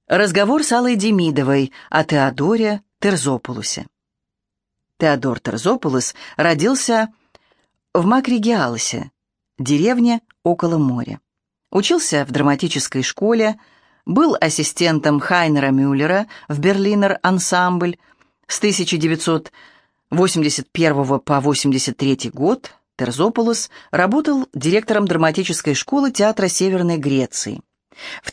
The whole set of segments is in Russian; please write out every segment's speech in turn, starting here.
Разговор с Аллой Демидовой о Теодоре Терзопулусе. Теодор Терзопулус родился в Макригиалсе, деревне около моря. Учился в драматической школе, был ассистентом Хайнера Мюллера в Берлинер ансамбль. С 1981 по 1983 год Терзопулус работал директором драматической школы театра Северной Греции. В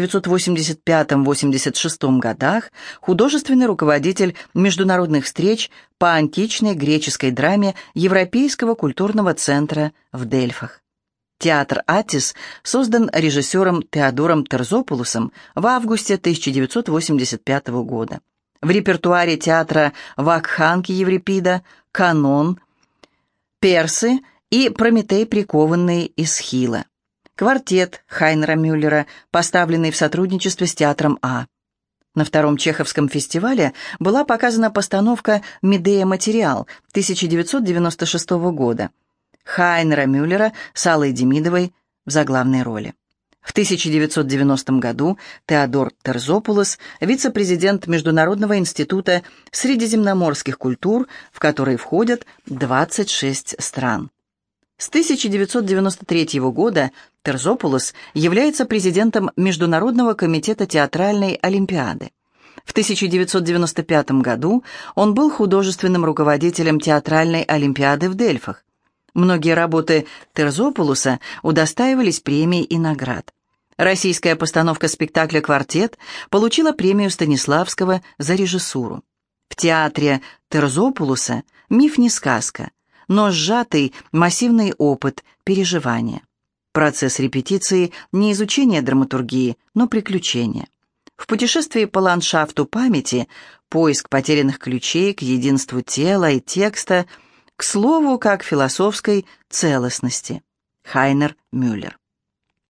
1985-86 годах художественный руководитель международных встреч по античной греческой драме Европейского культурного центра в Дельфах. Театр «Аттис» создан режиссером Теодором Терзопулусом в августе 1985 года. В репертуаре театра «Вакханки» Еврипида, «Канон», «Персы» и «Прометей, прикованный из Схила». Квартет Хайнера Мюллера, поставленный в сотрудничестве с театром А. На втором Чеховском фестивале была показана постановка «Медея Материал» 1996 года Хайнера Мюллера с Аллой Демидовой в заглавной роли. В 1990 году Теодор Терзопулус, вице-президент Международного института средиземноморских культур, в который входят 26 стран. С 1993 года Терзопулус является президентом Международного комитета театральной олимпиады. В 1995 году он был художественным руководителем театральной олимпиады в Дельфах. Многие работы Терзопулуса удостаивались премий и наград. Российская постановка спектакля «Квартет» получила премию Станиславского за режиссуру. В театре Терзопулуса миф не сказка, но сжатый массивный опыт, переживания. Процесс репетиции – не изучение драматургии, но приключение. В путешествии по ландшафту памяти – поиск потерянных ключей к единству тела и текста, к слову, как философской целостности. Хайнер Мюллер.